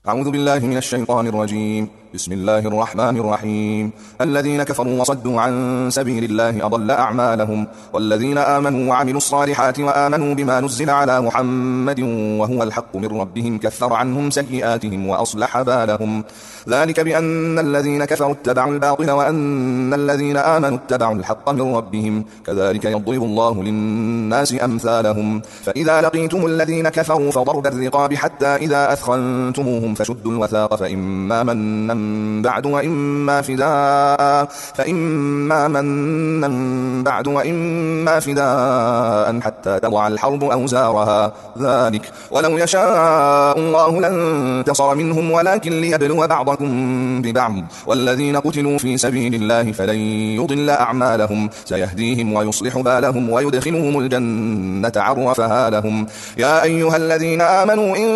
أعوذ بالله من الشيطان الرجيم. بسم الله الرحمن الرحيم. الذين كفروا وصدوا عن سبيل الله أضل أعمالهم، والذين آمنوا وعملوا الصالحات وآمنوا بما نزل على محمد وهو الحق من ربهم كفر عنهم سيئاتهم وأصلح بالهم. ذلك بأن الذين كفروا اتبعوا الباطل وأن الذين آمنوا اتبعوا الحق من ربهم، كذلك يضرب الله للناس أمثالهم. فإذا لقيتم الذين كفروا فضرب الرقاب حتى إذا أثخنتموهم فشدوا الوثاق فإما منا بعد وإما فداء حتى تضع الحرب أوزارها. ذلك ولو يشاء الله لانتصر منهم ولكن ليبلو بعضكم ببعض، والذين قتلوا في سبيل الله فلن يضل أعمالهم، سيهديهم ويصلح بالهم ويدخلهم الجنة عرفها لهم. يا أيها الذين آمنوا إن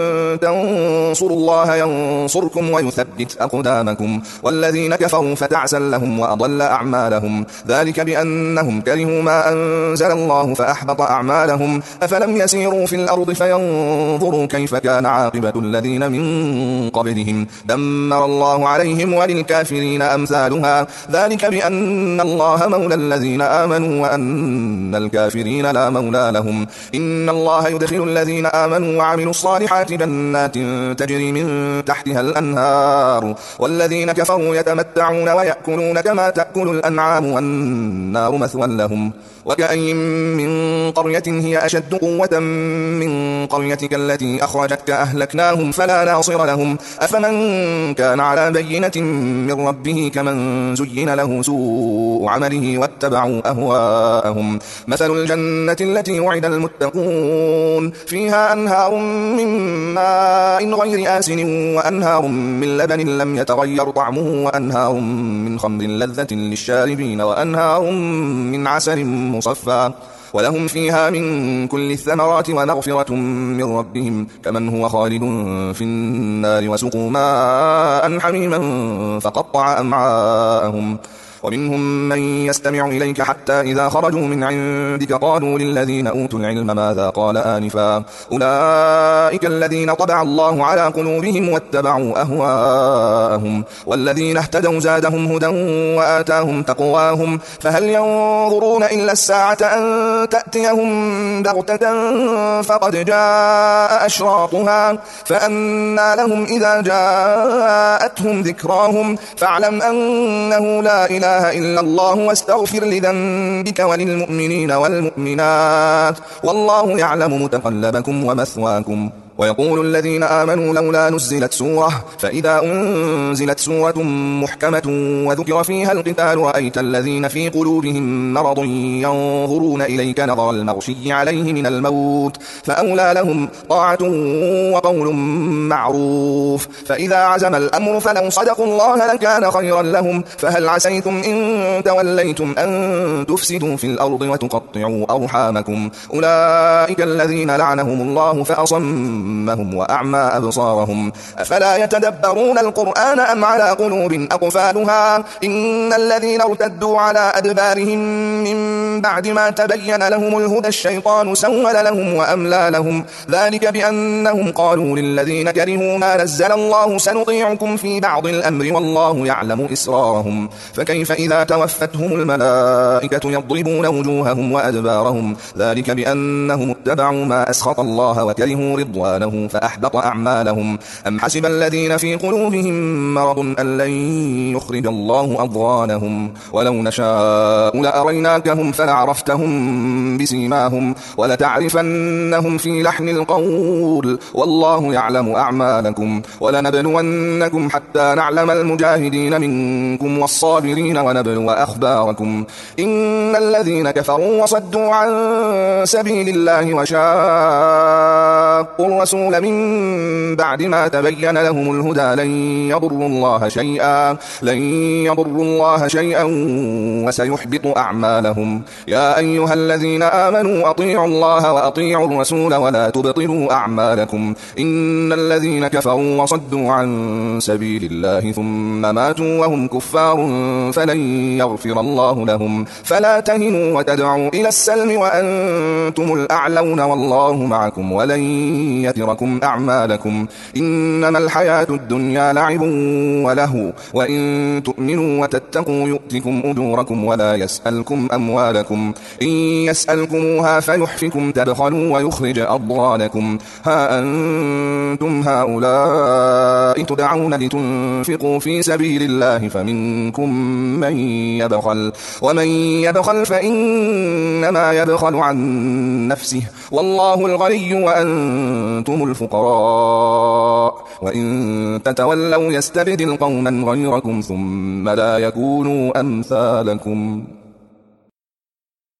تنصروا الله ينصركم ويثبت أقدامكم، والذين كفروا فتعسا لهم وأضل أعمالهم. ذلك بأنهم كرهوا ما أنزل الله فأحبط أعمالهم. أفلم يسيروا في الأرض فينظروا كيف كان عاقبة الذين من قبلهم، دمر الله عليهم وللكافرين أمثالها. ذلك بأن الله مولى الذين آمنوا وأن الكافرين لا مولى لهم. إن الله يدخل الذين آمنوا وعملوا الصالحات جنات تجري من تحتها الأنهار، والذين كفروا يتمتعون ويأكلون كما تأكل الأنعام والنار مثوى لهم. وكأي من قرية هي أشد قوة من قريتك التي أخرجتك أهلكناهم فلا ناصر لهم. أفمن كان على بينة من ربه كمن زين له سوء عمله واتبعوا أهواءهم. مثل الجنة التي وعد المتقون فيها أنهار من ماء غير آسن وأنهار من لبن لم يتغير طعمه وأنهار من خمر لذة للشاربين وأنهار من عسل مصفى، ولهم فيها من كل الثمرات ومغفرة من ربهم كمن هو خالد في النار وسقوا ماء حميما فقطع أمعاءهم. ومنهم من يستمع إليك حتى إذا خرجوا من عندك قالوا للذين أوتوا العلم ماذا قال آنفا أولئك الذين طبع الله على قلوبهم واتبعوا أهواءهم، والذين اهتدوا زادهم هدى وآتاهم تقواهم. فهل ينظرون إلا الساعة أن تأتيهم بغتة فقد جاء أشراطها فأنى لهم إذا جاءتهم ذكراهم. فاعلم أنه لا إله إلا الله واستغفر لذنبك وللمؤمنين والمؤمنات والله يعلم متقلبكم ومثواكم. ويقول الذين آمنوا لولا نزلت سورة، فإذا أنزلت سورة محكمة وذكر فيها القتال رأيت الذين في قلوبهم مرض ينظرون إليك نظر المغشي عليه من الموت، فأولى لهم طاعة وقول معروف. فإذا عزم الأمر فلو صدقوا الله لكان خيرا لهم. فهل عسيتم إن توليتم أن تفسدوا في الأرض وتقطعوا أرحامكم أولئك الذين لعنهم الله فأصمهم وأعمى أبصارهم. أفلا يتدبرون القرآن أم على قلوب أقفالها؟ إن الذين ارتدوا على أدبارهم من بعد ما تبين لهم الهدى الشيطان سول لهم وأملى لهم. ذلك بأنهم قالوا للذين كرهوا ما نزل الله سنطيعكم في بعض الأمر والله يعلم إسرارهم. فكيف إذا توفتهم الملائكة يضربون وجوههم وأدبارهم. ذلك بأنهم اتبعوا ما أسخط الله وكرهوا رضوانه فأحبط أعمالهم. أم حسب الذين في قلوبهم مرض أن لن يخرج الله أضغانهم. ولو نشاء لأريناكهم فلعرفتهم بسيماهم ولتعرفنهم في لحن القول والله يعلم أعمالكم. ولنبلونكم حتى نعلم المجاهدين منكم والصابرين ونبلو أخباركم. إن الذين كفروا وصدوا عن سبيل الله وشاقوا الرسول من بعد ما تبين لهم الهدى لن يضروا الله شيئا وسيحبط أعمالهم. يا أيها الذين آمنوا أطيعوا الله وأطيعوا الرسول ولا تبطلوا أعمالكم. إن الذين كفروا وصدوا عن سبيل الله ثم ماتوا وهم كفار فلن يغفر الله لهم. فلا تهنوا وتدعوا إلى السلم وأنتم الأعلون والله معكم ولن ليتركم أعمالكم. إنما الحياة الدنيا لعب ولهو، وإن تؤمنوا وتتقوا يؤتكم أجوركم ولا يسألكم أموالكم. إن يسألكموها فيحفكم تبخلوا ويخرج أضغانكم. ها أنتم هؤلاء تدعون لتنفقوا في سبيل الله فمنكم من يبخل، ومن يبخل فإنما يبخل عن نفسه، والله الغني وأنتم الفقراء. وإن تتولوا يستبدل قوما غيركم ثم لا يكونوا أمثالكم.